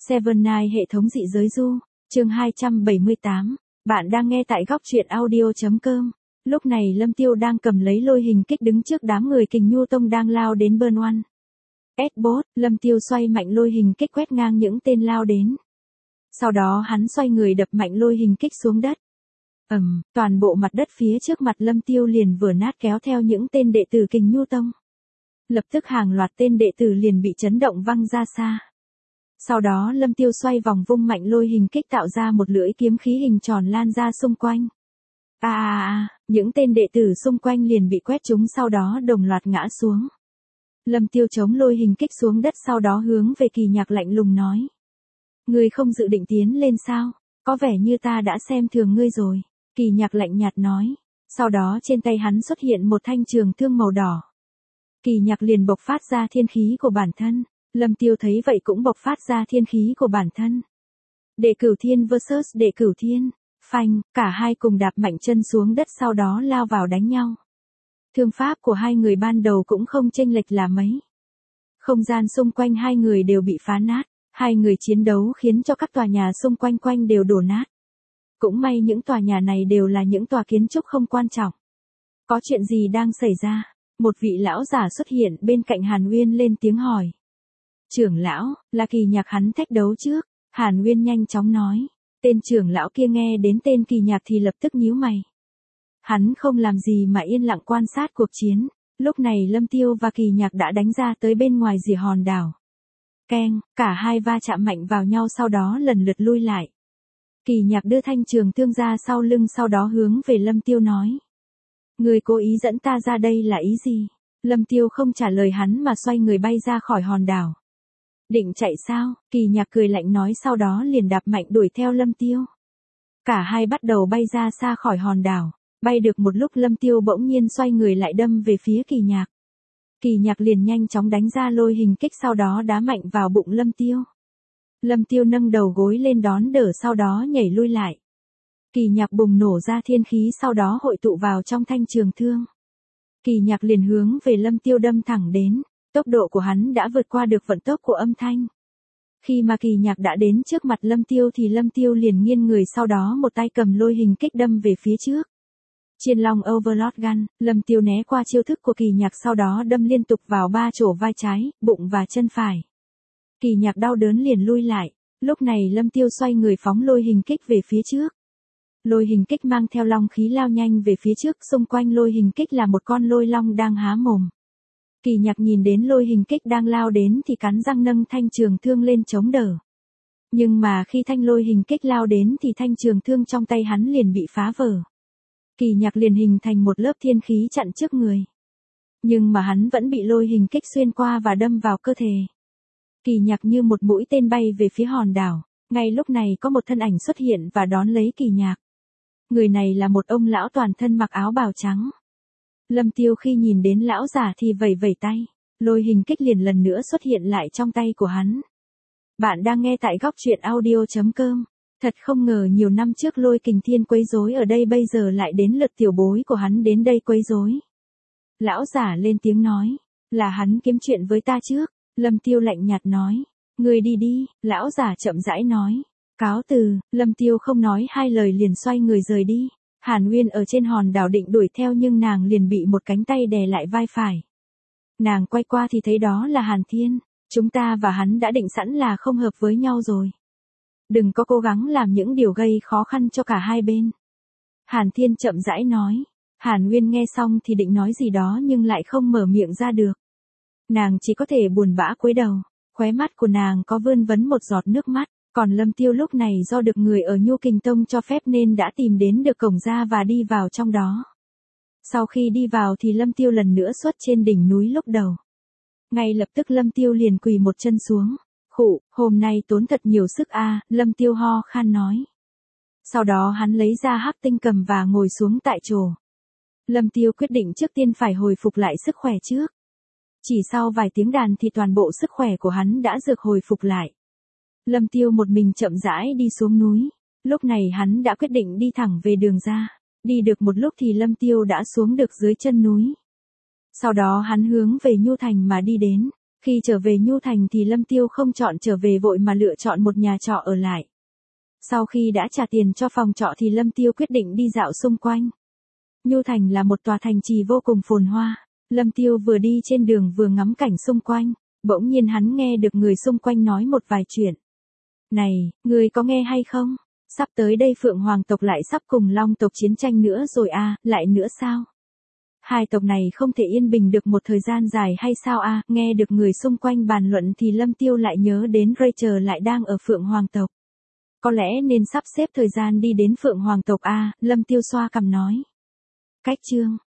Seven Night hệ thống dị giới du, chương 278. Bạn đang nghe tại góc truyện audio.com. Lúc này Lâm Tiêu đang cầm lấy lôi hình kích đứng trước đám người Kình Nhu Tông đang lao đến Burn One. S-Bot, Lâm Tiêu xoay mạnh lôi hình kích quét ngang những tên lao đến. Sau đó hắn xoay người đập mạnh lôi hình kích xuống đất. Toàn bộ mặt đất phía trước mặt Lâm Tiêu liền vừa nát kéo theo những tên đệ tử Kình Nhu Tông. Lập tức hàng loạt tên đệ tử liền bị chấn động văng ra xa. Sau đó Lâm Tiêu xoay vòng vung mạnh lôi hình kích tạo ra một lưỡi kiếm khí hình tròn lan ra xung quanh. Những tên đệ tử xung quanh liền bị quét trúng sau đó đồng loạt ngã xuống. Lâm Tiêu chống lôi hình kích xuống đất sau đó hướng về Kỳ Nhạc lạnh lùng nói. Ngươi không dự định tiến lên sao? Có vẻ như ta đã xem thường ngươi rồi. Kỳ Nhạc lạnh nhạt nói. Sau đó trên tay hắn xuất hiện một thanh trường thương màu đỏ. Kỳ Nhạc liền bộc phát ra thiên khí của bản thân. Lâm Tiêu thấy vậy cũng bộc phát ra thiên khí của bản thân. Đệ Cửu Thiên vs Đệ Cửu Thiên. Phanh, cả hai cùng đạp mạnh chân xuống đất sau đó lao vào đánh nhau. Thương pháp của hai người ban đầu cũng không chênh lệch là mấy. Không gian xung quanh hai người đều bị phá nát. Hai người chiến đấu khiến cho các tòa nhà xung quanh quanh đều đổ nát. Cũng may những tòa nhà này đều là những tòa kiến trúc không quan trọng. Có chuyện gì đang xảy ra? Một vị lão giả xuất hiện bên cạnh Hàn Uyên lên tiếng hỏi. Trưởng lão, là Kỳ Nhạc hắn thách đấu trước. Hàn Uyên nhanh chóng nói. Tên trưởng lão kia nghe đến tên Kỳ Nhạc thì lập tức nhíu mày. Hắn không làm gì mà yên lặng quan sát cuộc chiến. Lúc này Lâm Tiêu và Kỳ Nhạc đã đánh ra tới bên ngoài rìa hòn đảo. Keng, cả hai va chạm mạnh vào nhau sau đó lần lượt lui lại. Kỳ Nhạc đưa thanh trường thương ra sau lưng sau đó hướng về Lâm Tiêu nói. Người cố ý dẫn ta ra đây là ý gì? Lâm Tiêu không trả lời hắn mà xoay người bay ra khỏi hòn đảo. Định chạy sao? Kỳ Nhạc cười lạnh nói sau đó liền đạp mạnh đuổi theo Lâm Tiêu. Cả hai bắt đầu bay ra xa khỏi hòn đảo. Bay được một lúc Lâm Tiêu bỗng nhiên xoay người lại đâm về phía Kỳ Nhạc. Kỳ Nhạc liền nhanh chóng đánh ra lôi hình kích sau đó đá mạnh vào bụng Lâm Tiêu. Lâm Tiêu nâng đầu gối lên đón đỡ sau đó nhảy lui lại. Kỳ Nhạc bùng nổ ra thiên khí sau đó hội tụ vào trong thanh trường thương. Kỳ Nhạc liền hướng về Lâm Tiêu đâm thẳng đến. Tốc độ của hắn đã vượt qua được vận tốc của âm thanh. Khi mà Kỳ Nhạc đã đến trước mặt Lâm Tiêu thì Lâm Tiêu liền nghiêng người sau đó một tay cầm lôi hình kích đâm về phía trước. Chiên Long Overlord Gun, Lâm Tiêu né qua chiêu thức của Kỳ Nhạc sau đó đâm liên tục vào ba chỗ vai trái, bụng và chân phải. Kỳ Nhạc đau đớn liền lui lại. Lúc này Lâm Tiêu xoay người phóng lôi hình kích về phía trước. Lôi hình kích mang theo long khí lao nhanh về phía trước, xung quanh lôi hình kích là một con lôi long đang há mồm. Kỳ Nhạc nhìn đến lôi hình kích đang lao đến thì cắn răng nâng thanh trường thương lên chống đỡ. Nhưng mà khi thanh lôi hình kích lao đến thì thanh trường thương trong tay hắn liền bị phá vỡ. Kỳ Nhạc liền hình thành một lớp thiên khí chặn trước người. Nhưng mà hắn vẫn bị lôi hình kích xuyên qua và đâm vào cơ thể. Kỳ Nhạc như một mũi tên bay về phía hòn đảo. Ngay lúc này có một thân ảnh xuất hiện và đón lấy Kỳ Nhạc. Người này là một ông lão toàn thân mặc áo bào trắng. Lâm Tiêu khi nhìn đến lão giả thì vẩy vẩy tay. Lôi hình kích liền lần nữa xuất hiện lại trong tay của hắn. Bạn đang nghe tại góc truyện audio.com. Thật không ngờ nhiều năm trước Lôi Kình Thiên quấy rối ở đây bây giờ lại đến lượt tiểu bối của hắn đến đây quấy rối. Lão giả lên tiếng nói. Là hắn kiếm chuyện với ta trước. Lâm Tiêu lạnh nhạt nói. Người đi đi, lão giả chậm rãi nói. Cáo từ, Lâm Tiêu không nói hai lời liền xoay người rời đi. Hàn Uyên ở trên hòn đảo định đuổi theo nhưng nàng liền bị một cánh tay đè lại vai phải. Nàng quay qua thì thấy đó là Hàn Thiên. Chúng ta và hắn đã định sẵn là không hợp với nhau rồi. Đừng có cố gắng làm những điều gây khó khăn cho cả hai bên. Hàn Thiên chậm rãi nói. Hàn Uyên nghe xong thì định nói gì đó nhưng lại không mở miệng ra được. Nàng chỉ có thể buồn bã cúi đầu. Khóe mắt của nàng có vươn vấn một giọt nước mắt. Còn Lâm Tiêu lúc này do được người ở Nhu Kình Tông cho phép nên đã tìm đến được cổng ra và đi vào trong đó. Sau khi đi vào thì Lâm Tiêu lần nữa xuất trên đỉnh núi lúc đầu. Ngay lập tức Lâm Tiêu liền quỳ một chân xuống. Khụ, hôm nay tốn thật nhiều sức Lâm Tiêu ho khan nói. Sau đó hắn lấy ra hắc tinh cầm và ngồi xuống tại chỗ. Lâm Tiêu quyết định trước tiên phải hồi phục lại sức khỏe trước. Chỉ sau vài tiếng đàn thì toàn bộ sức khỏe của hắn đã được hồi phục lại. Lâm Tiêu một mình chậm rãi đi xuống núi. Lúc này hắn đã quyết định đi thẳng về đường ra. Đi được một lúc thì Lâm Tiêu đã xuống được dưới chân núi. Sau đó hắn hướng về Nhu Thành mà đi đến. Khi trở về Nhu Thành thì Lâm Tiêu không chọn trở về vội mà lựa chọn một nhà trọ ở lại. Sau khi đã trả tiền cho phòng trọ thì Lâm Tiêu quyết định đi dạo xung quanh. Nhu Thành là một tòa thành trì vô cùng phồn hoa. Lâm Tiêu vừa đi trên đường vừa ngắm cảnh xung quanh, bỗng nhiên hắn nghe được người xung quanh nói một vài chuyện. Này, người có nghe hay không? Sắp tới đây Phượng Hoàng tộc lại sắp cùng Long tộc chiến tranh nữa rồi à, lại nữa sao? Hai tộc này không thể yên bình được một thời gian dài hay sao à? Nghe được người xung quanh bàn luận thì Lâm Tiêu lại nhớ đến Rachel lại đang ở Phượng Hoàng tộc. Có lẽ nên sắp xếp thời gian đi đến Phượng Hoàng tộc à, Lâm Tiêu xoa cằm nói. Cách chương